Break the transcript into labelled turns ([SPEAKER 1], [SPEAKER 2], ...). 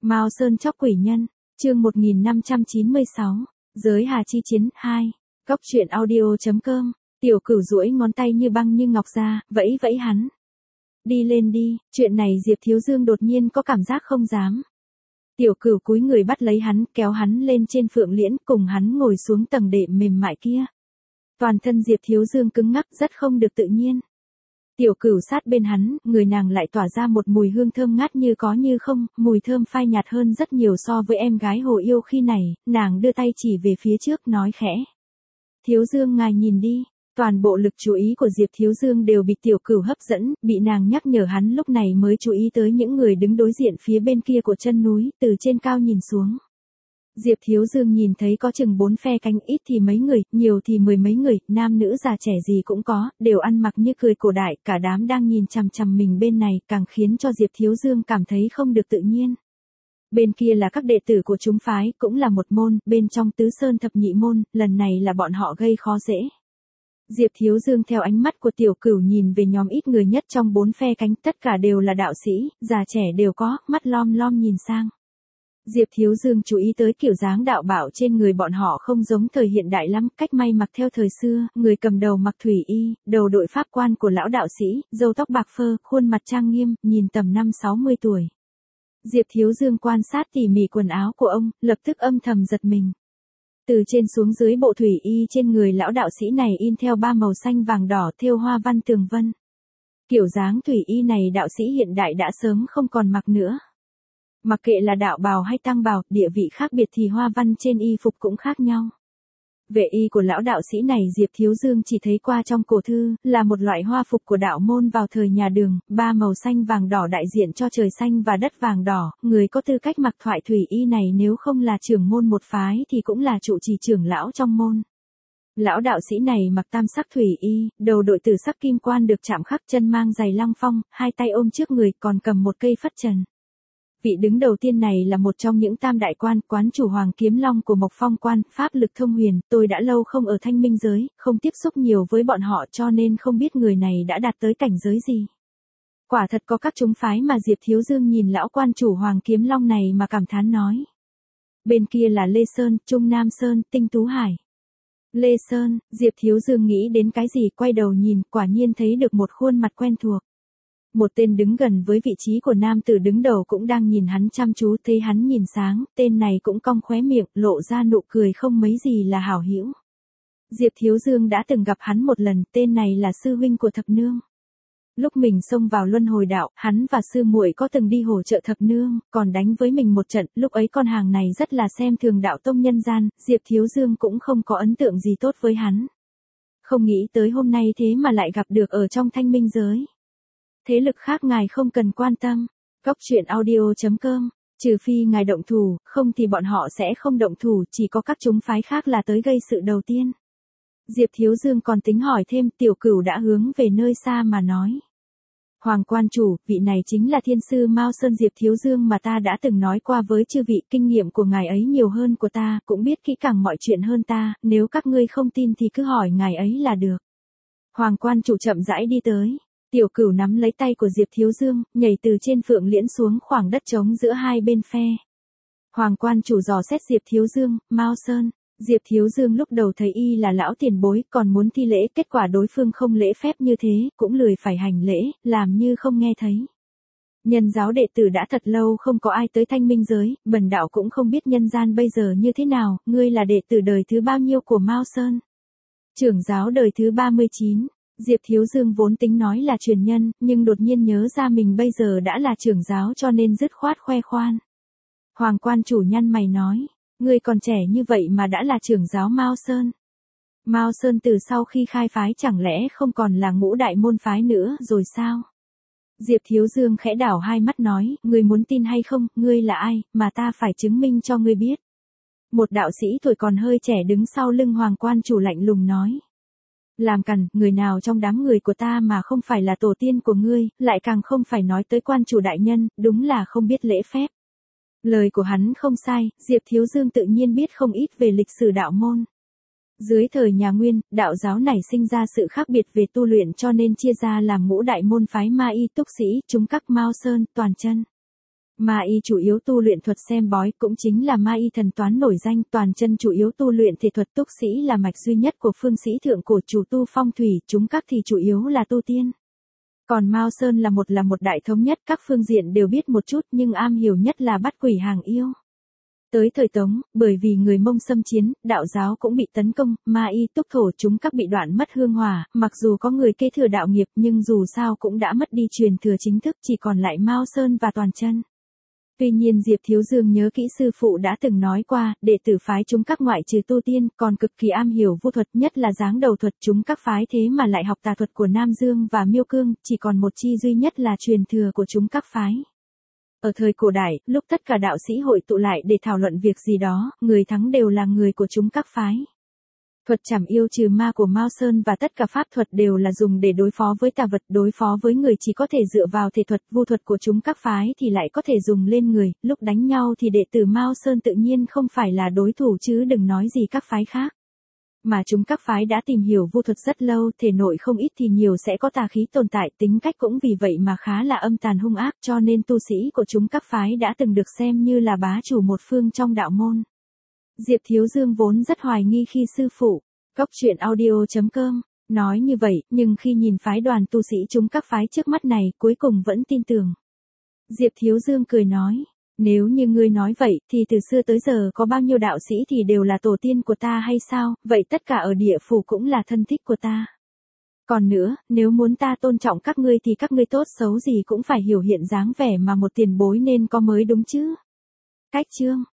[SPEAKER 1] Mao Sơn chóc quỷ nhân, chương 1596, giới hà chi chiến 2, góc truyện audio.com, Tiểu Cửu duỗi ngón tay như băng như ngọc ra, vẫy vẫy hắn. Đi lên đi, chuyện này Diệp Thiếu Dương đột nhiên có cảm giác không dám. Tiểu Cửu cúi người bắt lấy hắn, kéo hắn lên trên phượng liễn, cùng hắn ngồi xuống tầng đệm mềm mại kia. Toàn thân Diệp Thiếu Dương cứng ngắc rất không được tự nhiên. Tiểu Cửu sát bên hắn, người nàng lại tỏa ra một mùi hương thơm ngát như có như không, mùi thơm phai nhạt hơn rất nhiều so với em gái Hồ Yêu khi này, nàng đưa tay chỉ về phía trước nói khẽ. Thiếu Dương ngài nhìn đi, toàn bộ lực chú ý của Diệp Thiếu Dương đều bị Tiểu Cửu hấp dẫn, bị nàng nhắc nhở hắn lúc này mới chú ý tới những người đứng đối diện phía bên kia của chân núi, từ trên cao nhìn xuống. Diệp Thiếu Dương nhìn thấy có chừng 4 phe cánh, ít thì mấy người, nhiều thì 10 mấy người, nam nữ già trẻ gì cũng có, đều ăn mặc như cười cổ đại, cả đám đang nhìn chằm chằm mình bên này, càng khiến cho Diệp Thiếu Dương cảm thấy không được tự nhiên. Bên kia là các đệ tử của chúng phái, cũng là một môn, bên trong Tứ Sơn thập nhị môn, lần này là bọn họ gây khó dễ. Diệp Thiếu Dương theo ánh mắt của Tiểu Cửu nhìn về nhóm ít người nhất trong 4 phe cánh, tất cả đều là đạo sĩ, già trẻ đều có, mắt lom lom nhìn sang. Diệp Thiếu Dương chú ý tới kiểu dáng đạo bảo trên người bọn họ không giống thời hiện đại lắm, cách may mặc theo thời xưa, người cầm đầu mặc thủy y, đầu đội pháp quan của lão đạo sĩ, râu tóc bạc phơ, khuôn mặt trang nghiêm, nhìn tầm 50-60 tuổi. Diệp Thiếu Dương quan sát tỉ mỉ quần áo của ông, lập tức âm thầm giật mình. Từ trên xuống dưới bộ thủy y trên người lão đạo sĩ này in theo 3 màu xanh vàng đỏ thêu hoa văn tường vân. Kiểu dáng thủy y này đạo sĩ hiện đại đã sớm không còn mặc nữa. Mặc kệ là đạo bào hay tăng bào, địa vị khác biệt thì hoa văn trên y phục cũng khác nhau. Vệ y của lão đạo sĩ này Diệp Thiếu Dương chỉ thấy qua trong cổ thư, là một loại hoa phục của đạo môn vào thời nhà Đường, 3 màu xanh vàng đỏ đại diện cho trời xanh và đất vàng đỏ, người có tư cách mặc thoại thủy y này nếu không là trưởng môn một phái thì cũng là trụ trì trưởng lão trong môn. Lão đạo sĩ này mặc tam sắc thủy y, đầu đội tử sắc kim quan được chạm khắc, chân mang giày lăng phong, hai tay ôm trước người còn cầm một cây phất trần. Vị đứng đầu tiên này là một trong những tam đại quan, quán chủ Hoàng Kiếm Long của Mộc Phong Quan, pháp lực thông huyền, tôi đã lâu không ở Thanh Minh giới, không tiếp xúc nhiều với bọn họ cho nên không biết người này đã đạt tới cảnh giới gì. Quả thật có các chúng phái mà Diệp Thiếu Dương nhìn lão quan chủ Hoàng Kiếm Long này mà cảm thán nói. Bên kia là Lê Sơn, Trung Nam Sơn, Tinh Tú Hải. Lê Sơn, Diệp Thiếu Dương nghĩ đến cái gì, quay đầu nhìn, quả nhiên thấy được một khuôn mặt quen thuộc. Một tên đứng gần với vị trí của nam tử đứng đầu cũng đang nhìn hắn chăm chú, thấy hắn nhìn sáng, tên này cũng cong khóe miệng, lộ ra nụ cười không mấy gì là hảo hữu. Diệp Thiếu Dương đã từng gặp hắn một lần, tên này là sư huynh của Thập Nương. Lúc mình xông vào luân hồi đạo, hắn và sư muội có từng đi hỗ trợ Thập Nương, còn đánh với mình một trận, lúc ấy con hàng này rất là xem thường đạo tông nhân gian, Diệp Thiếu Dương cũng không có ấn tượng gì tốt với hắn. Không nghĩ tới hôm nay thế mà lại gặp được ở trong Thanh Minh giới. Thế lực khác ngài không cần quan tâm. Góc truyện audio.com, trừ phi ngài động thủ, không thì bọn họ sẽ không động thủ, chỉ có các chúng phái khác là tới gây sự đầu tiên. Diệp Thiếu Dương còn tính hỏi thêm, Tiểu Cửu đã hướng về nơi xa mà nói. Hoàng quan chủ, vị này chính là thiên sư Mao Sơn Diệp Thiếu Dương mà ta đã từng nói qua với chư vị, kinh nghiệm của ngài ấy nhiều hơn của ta, cũng biết kỹ càng mọi chuyện hơn ta, nếu các ngươi không tin thì cứ hỏi ngài ấy là được. Hoàng quan chủ chậm rãi đi tới. Tiểu Cửu nắm lấy tay của Diệp Thiếu Dương, nhảy từ trên phượng liễn xuống khoảng đất trống giữa hai bên phe. Hoàng quan chủ dò xét Diệp Thiếu Dương, Mao Sơn. Diệp Thiếu Dương lúc đầu thấy y là lão tiền bối, còn muốn thi lễ, kết quả đối phương không lễ phép như thế, cũng lười phải hành lễ, làm như không nghe thấy. Nhân giáo đệ tử đã thật lâu không có ai tới Thanh Minh giới, bần đạo cũng không biết nhân gian bây giờ như thế nào, ngươi là đệ tử đời thứ bao nhiêu của Mao Sơn? Trưởng giáo đời thứ 39. Diệp Thiếu Dương vốn tính nói là truyền nhân, nhưng đột nhiên nhớ ra mình bây giờ đã là trưởng giáo cho nên dứt khoát khoe khoan. Hoàng quan chủ nhăn mày nói, ngươi còn trẻ như vậy mà đã là trưởng giáo Mao Sơn. Mao Sơn từ sau khi khai phái chẳng lẽ không còn là ngũ đại môn phái nữa rồi sao? Diệp Thiếu Dương khẽ đảo hai mắt nói, ngươi muốn tin hay không, ngươi là ai, mà ta phải chứng minh cho ngươi biết. Một đạo sĩ tuổi còn hơi trẻ đứng sau lưng Hoàng quan chủ lạnh lùng nói. Làm cằn, người nào trong đám người của ta mà không phải là tổ tiên của ngươi, lại càng không phải nói tới quan chủ đại nhân, đúng là không biết lễ phép. Lời của hắn không sai, Diệp Thiếu Dương tự nhiên biết không ít về lịch sử đạo môn. Dưới thời nhà Nguyên, đạo giáo nảy sinh ra sự khác biệt về tu luyện cho nên chia ra làm ngũ đại môn phái Ma Y Túc Sĩ, chúng các Mao Sơn, Toàn Chân. Ma y chủ yếu tu luyện thuật xem bói, cũng chính là ma y thần toán nổi danh, toàn chân chủ yếu tu luyện thể thuật, túc sĩ là mạch duy nhất của phương sĩ thượng cổ, chủ tu phong thủy, chúng các thì chủ yếu là tu tiên. Còn Mao Sơn là một đại thống nhất, các phương diện đều biết một chút nhưng am hiểu nhất là bắt quỷ hàng yêu. Tới thời Tống, bởi vì người Mông xâm chiến, đạo giáo cũng bị tấn công, ma y túc thổ chúng các bị đoạn mất hương hỏa, mặc dù có người kế thừa đạo nghiệp nhưng dù sao cũng đã mất đi truyền thừa chính thức, chỉ còn lại Mao Sơn và toàn chân. Tuy nhiên Diệp Thiếu Dương nhớ kỹ sư phụ đã từng nói qua, đệ tử phái chúng các ngoại trừ tu tiên, còn cực kỳ am hiểu vu thuật, nhất là giáng đầu thuật, chúng các phái thế mà lại học tà thuật của Nam Dương và Miêu Cương, chỉ còn một chi duy nhất là truyền thừa của chúng các phái. Ở thời cổ đại, lúc tất cả đạo sĩ hội tụ lại để thảo luận việc gì đó, người thắng đều là người của chúng các phái. Thuật trảm yêu trừ ma của Mao Sơn và tất cả pháp thuật đều là dùng để đối phó với tà vật, đối phó với người chỉ có thể dựa vào thể thuật, vu thuật của chúng các phái thì lại có thể dùng lên người, lúc đánh nhau thì đệ tử Mao Sơn tự nhiên không phải là đối thủ chứ đừng nói gì các phái khác. Mà chúng các phái đã tìm hiểu vu thuật rất lâu, thể nội không ít thì nhiều sẽ có tà khí tồn tại, tính cách cũng vì vậy mà khá là âm tàn hung ác, cho nên tu sĩ của chúng các phái đã từng được xem như là bá chủ một phương trong đạo môn. Diệp Thiếu Dương vốn rất hoài nghi khi sư phụ, goctruyện.audio.com, nói như vậy, nhưng khi nhìn phái đoàn tu sĩ chúng các phái trước mắt này, cuối cùng vẫn tin tưởng. Diệp Thiếu Dương cười nói, nếu như ngươi nói vậy, thì từ xưa tới giờ có bao nhiêu đạo sĩ thì đều là tổ tiên của ta hay sao, vậy tất cả ở địa phủ cũng là thân thích của ta. Còn nữa, nếu muốn ta tôn trọng các ngươi thì các ngươi tốt xấu gì cũng phải hiểu hiện dáng vẻ mà một tiền bối nên có mới đúng chứ. Cách chương